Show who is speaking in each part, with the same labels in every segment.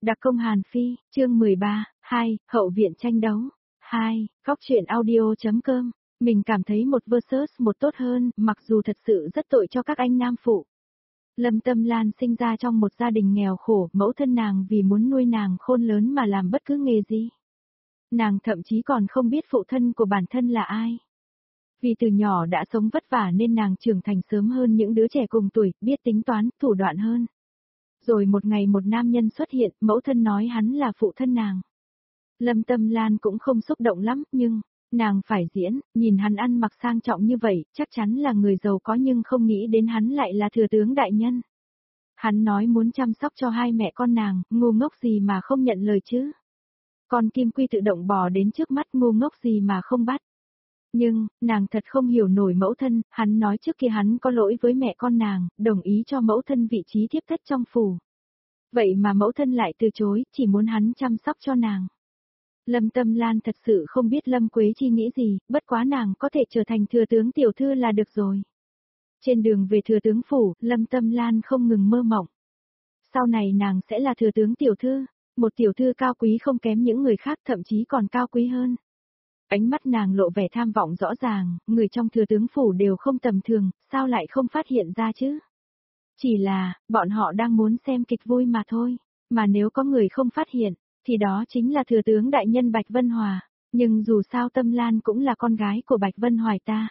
Speaker 1: Đặc công Hàn Phi, chương 13, 2, hậu viện tranh đấu. 2, góc truyện audio.com. Mình cảm thấy một versus một tốt hơn, mặc dù thật sự rất tội cho các anh nam phụ. Lâm Tâm Lan sinh ra trong một gia đình nghèo khổ, mẫu thân nàng vì muốn nuôi nàng khôn lớn mà làm bất cứ nghề gì. Nàng thậm chí còn không biết phụ thân của bản thân là ai. Vì từ nhỏ đã sống vất vả nên nàng trưởng thành sớm hơn những đứa trẻ cùng tuổi, biết tính toán, thủ đoạn hơn. Rồi một ngày một nam nhân xuất hiện, mẫu thân nói hắn là phụ thân nàng. Lâm Tâm Lan cũng không xúc động lắm, nhưng, nàng phải diễn, nhìn hắn ăn mặc sang trọng như vậy, chắc chắn là người giàu có nhưng không nghĩ đến hắn lại là thừa tướng đại nhân. Hắn nói muốn chăm sóc cho hai mẹ con nàng, ngu ngốc gì mà không nhận lời chứ. Con Kim Quy tự động bò đến trước mắt, ngu ngốc gì mà không bắt. Nhưng, nàng thật không hiểu nổi mẫu thân, hắn nói trước kia hắn có lỗi với mẹ con nàng, đồng ý cho mẫu thân vị trí thiếp thất trong phủ. Vậy mà mẫu thân lại từ chối, chỉ muốn hắn chăm sóc cho nàng. Lâm Tâm Lan thật sự không biết Lâm Quế Chi nghĩ gì, bất quá nàng có thể trở thành thừa tướng tiểu thư là được rồi. Trên đường về thừa tướng phủ, Lâm Tâm Lan không ngừng mơ mộng. Sau này nàng sẽ là thừa tướng tiểu thư, một tiểu thư cao quý không kém những người khác, thậm chí còn cao quý hơn. Ánh mắt nàng lộ vẻ tham vọng rõ ràng, người trong thừa tướng phủ đều không tầm thường, sao lại không phát hiện ra chứ? Chỉ là, bọn họ đang muốn xem kịch vui mà thôi, mà nếu có người không phát hiện, thì đó chính là thừa tướng đại nhân Bạch Vân Hòa, nhưng dù sao Tâm Lan cũng là con gái của Bạch Vân Hoài ta.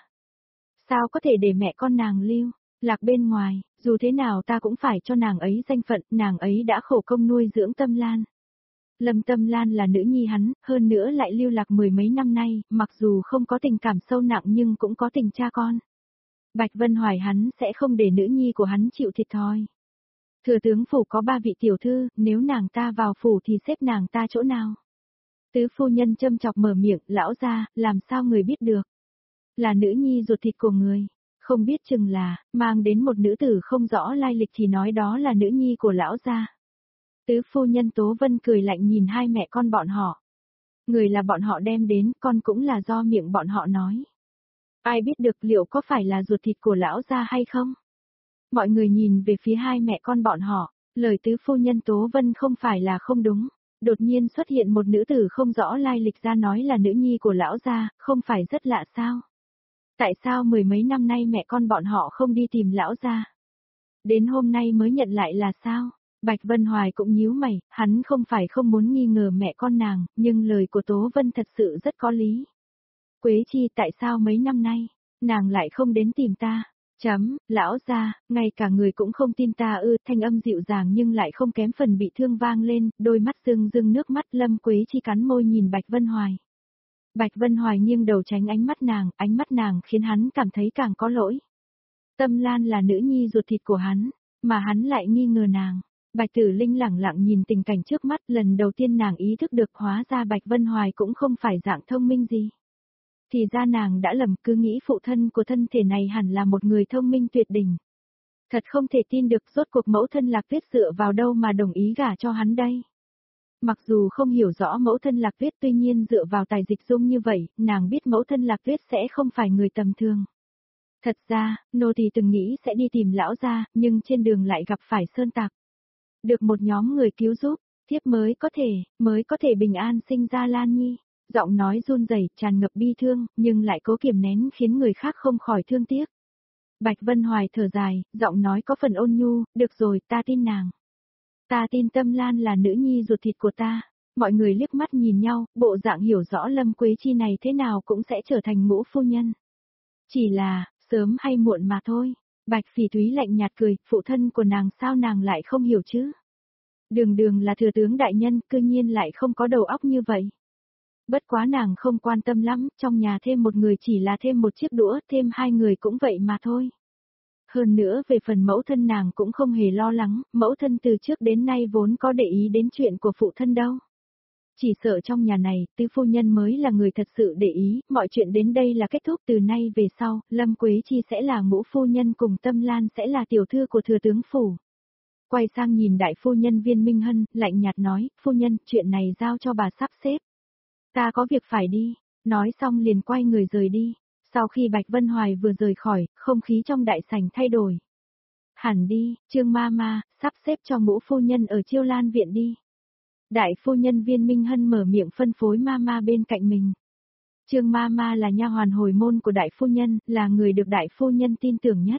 Speaker 1: Sao có thể để mẹ con nàng lưu lạc bên ngoài, dù thế nào ta cũng phải cho nàng ấy danh phận, nàng ấy đã khổ công nuôi dưỡng Tâm Lan. Lâm Tâm Lan là nữ nhi hắn, hơn nữa lại lưu lạc mười mấy năm nay, mặc dù không có tình cảm sâu nặng nhưng cũng có tình cha con. Bạch Vân Hoài hắn sẽ không để nữ nhi của hắn chịu thiệt thòi. Thừa tướng phủ có 3 vị tiểu thư, nếu nàng ta vào phủ thì xếp nàng ta chỗ nào? Tứ phu nhân châm chọc mở miệng, lão gia, làm sao người biết được? Là nữ nhi ruột thịt của người, không biết chừng là, mang đến một nữ tử không rõ lai lịch thì nói đó là nữ nhi của lão gia. Tứ phu nhân Tố Vân cười lạnh nhìn hai mẹ con bọn họ. Người là bọn họ đem đến, con cũng là do miệng bọn họ nói. Ai biết được liệu có phải là ruột thịt của lão gia hay không? Mọi người nhìn về phía hai mẹ con bọn họ, lời tứ phu nhân Tố Vân không phải là không đúng. Đột nhiên xuất hiện một nữ tử không rõ lai lịch ra nói là nữ nhi của lão gia, không phải rất lạ sao? Tại sao mười mấy năm nay mẹ con bọn họ không đi tìm lão gia? Đến hôm nay mới nhận lại là sao? Bạch Vân Hoài cũng nhíu mày, hắn không phải không muốn nghi ngờ mẹ con nàng, nhưng lời của Tố Vân thật sự rất có lý. Quế Chi, tại sao mấy năm nay, nàng lại không đến tìm ta? Lão gia, ngay cả người cũng không tin ta ư, thanh âm dịu dàng nhưng lại không kém phần bị thương vang lên, đôi mắt rưng rưng nước mắt. Lâm Quế Chi cắn môi nhìn Bạch Vân Hoài. Bạch Vân Hoài nghiêng đầu tránh ánh mắt nàng khiến hắn cảm thấy càng có lỗi. Tâm Lan là nữ nhi ruột thịt của hắn, mà hắn lại nghi ngờ nàng. Bạch Tử Linh lẳng lặng nhìn tình cảnh trước mắt, lần đầu tiên nàng ý thức được hóa ra Bạch Vân Hoài cũng không phải dạng thông minh gì. Thì ra nàng đã lầm, cứ nghĩ phụ thân của thân thể này hẳn là một người thông minh tuyệt đỉnh. Thật không thể tin được, rốt cuộc mẫu thân Lạc Tuyết dựa vào đâu mà đồng ý gả cho hắn đây. Mặc dù không hiểu rõ mẫu thân Lạc Tuyết, tuy nhiên dựa vào tài dịch dung như vậy, nàng biết mẫu thân Lạc Tuyết sẽ không phải người tầm thường. Thật ra, nô tỳ từng nghĩ sẽ đi tìm lão gia, nhưng trên đường lại gặp phải sơn tặc. Được một nhóm người cứu giúp, thiếp mới có thể bình an sinh ra Lan Nhi. Giọng nói run rẩy, tràn ngập bi thương, nhưng lại cố kiềm nén khiến người khác không khỏi thương tiếc. Bạch Vân Hoài thở dài, giọng nói có phần ôn nhu, được rồi, ta tin nàng. Ta tin Tâm Lan là nữ nhi ruột thịt của ta. Mọi người liếc mắt nhìn nhau, bộ dạng hiểu rõ Lâm Quế Chi này thế nào cũng sẽ trở thành ngũ phu nhân. Chỉ là, sớm hay muộn mà thôi. Bạch Phỉ Thúy lạnh nhạt cười, phụ thân của nàng sao nàng lại không hiểu chứ? Đường là thừa tướng đại nhân, cư nhiên lại không có đầu óc như vậy. Bất quá nàng không quan tâm lắm, trong nhà thêm một người chỉ là thêm một chiếc đũa, thêm 2 người cũng vậy mà thôi. Hơn nữa về phần mẫu thân nàng cũng không hề lo lắng, mẫu thân từ trước đến nay vốn có để ý đến chuyện của phụ thân đâu. Chỉ sợ trong nhà này, tứ phu nhân mới là người thật sự để ý, mọi chuyện đến đây là kết thúc, từ nay về sau, Lâm Quế Chi sẽ là ngũ phu nhân cùng Tâm Lan sẽ là tiểu thư của thừa tướng phủ. Quay sang nhìn đại phu nhân Viên Minh Hân, lạnh nhạt nói, phu nhân, chuyện này giao cho bà sắp xếp. Ta có việc phải đi, nói xong liền quay người rời đi. Sau khi Bạch Vân Hoài vừa rời khỏi, không khí trong đại sảnh thay đổi. Hẳn đi, Trương Mama, sắp xếp cho ngũ phu nhân ở Chiêu Lan viện đi. Đại phu nhân Viên Minh Hân mở miệng phân phối Mama bên cạnh mình. Trương Mama là nha hoàn hồi môn của đại phu nhân, là người được đại phu nhân tin tưởng nhất.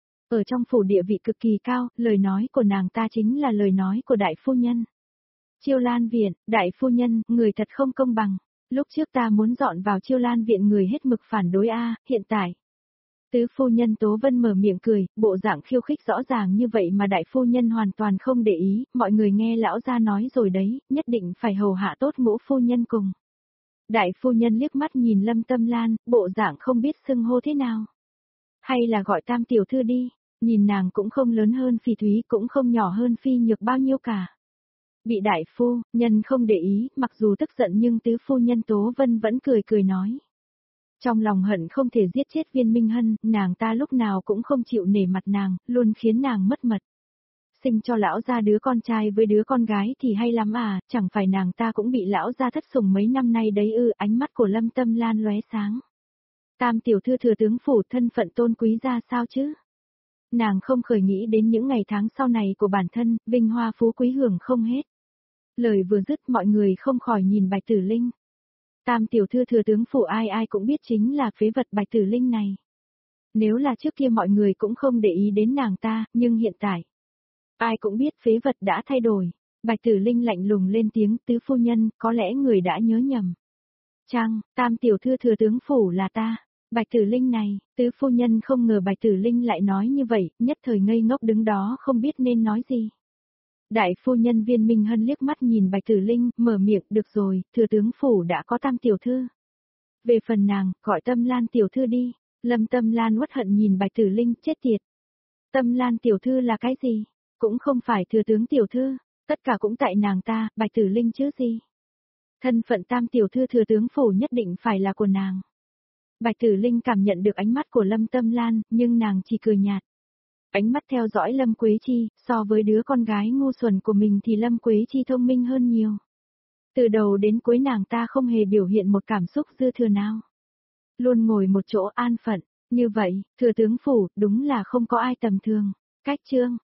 Speaker 1: Ở trong phủ địa vị cực kỳ cao, lời nói của nàng ta chính là lời nói của đại phu nhân. Chiêu Lan viện, đại phu nhân, người thật không công bằng. Lúc trước ta muốn dọn vào Chiêu Lan viện người hết mực phản đối hiện tại. Tứ phu nhân Tố Vân mở miệng cười, bộ dạng khiêu khích rõ ràng như vậy mà đại phu nhân hoàn toàn không để ý, mọi người nghe lão gia nói rồi đấy, nhất định phải hầu hạ tốt Ngũ phu nhân cùng. Đại phu nhân liếc mắt nhìn Lâm Tâm Lan, bộ dạng không biết xưng hô thế nào. Hay là gọi Tam tiểu thư đi, nhìn nàng cũng không lớn hơn Phi Thúy cũng không nhỏ hơn Phi Nhược bao nhiêu cả. Bị đại phu nhân không để ý, mặc dù tức giận nhưng tứ phu nhân Tố Vân vẫn cười cười nói. Trong lòng hận không thể giết chết Viên Minh Hân, nàng ta lúc nào cũng không chịu nể mặt nàng, luôn khiến nàng mất mật. Sinh cho lão gia đứa con trai với đứa con gái thì hay lắm chẳng phải nàng ta cũng bị lão gia thất sủng mấy năm nay đấy ư, ánh mắt của Lâm Tâm Lan lóe sáng. Tam tiểu thư thừa tướng phủ thân phận tôn quý ra sao chứ? Nàng không khởi nghĩ đến những ngày tháng sau này của bản thân, vinh hoa phú quý hưởng không hết. Lời vừa dứt mọi người không khỏi nhìn Bạch Tử Linh. Tam tiểu thư thừa tướng phủ ai ai cũng biết chính là phế vật Bạch Tử Linh này. Nếu là trước kia mọi người cũng không để ý đến nàng ta, nhưng hiện tại, ai cũng biết phế vật đã thay đổi. Bạch Tử Linh lạnh lùng lên tiếng, tứ phu nhân, có lẽ người đã nhớ nhầm. Chăng, tam tiểu thư thừa tướng phủ là ta. Bạch Tử Linh này, tứ phu nhân không ngờ Bạch Tử Linh lại nói như vậy, nhất thời ngây ngốc đứng đó không biết nên nói gì. Đại phu nhân Viên Minh Hân liếc mắt nhìn Bạch Tử Linh, mở miệng, được rồi, thừa tướng phủ đã có tam tiểu thư. Về phần nàng, gọi Tâm Lan tiểu thư đi. Lâm Tâm Lan uất hận nhìn Bạch Tử Linh, chết tiệt. Tâm Lan tiểu thư là cái gì? Cũng không phải thừa tướng tiểu thư, tất cả cũng tại nàng ta, Bạch Tử Linh chứ gì. Thân phận tam tiểu thư thừa tướng phủ nhất định phải là của nàng. Bạch Tử Linh cảm nhận được ánh mắt của Lâm Tâm Lan, nhưng nàng chỉ cười nhạt. Ánh mắt theo dõi Lâm Quế Chi, so với đứa con gái ngu xuẩn của mình thì Lâm Quế Chi thông minh hơn nhiều. Từ đầu đến cuối nàng ta không hề biểu hiện một cảm xúc dư thừa nào. Luôn ngồi một chỗ an phận, như vậy, thừa tướng phủ, đúng là không có ai tầm thường. Cách chương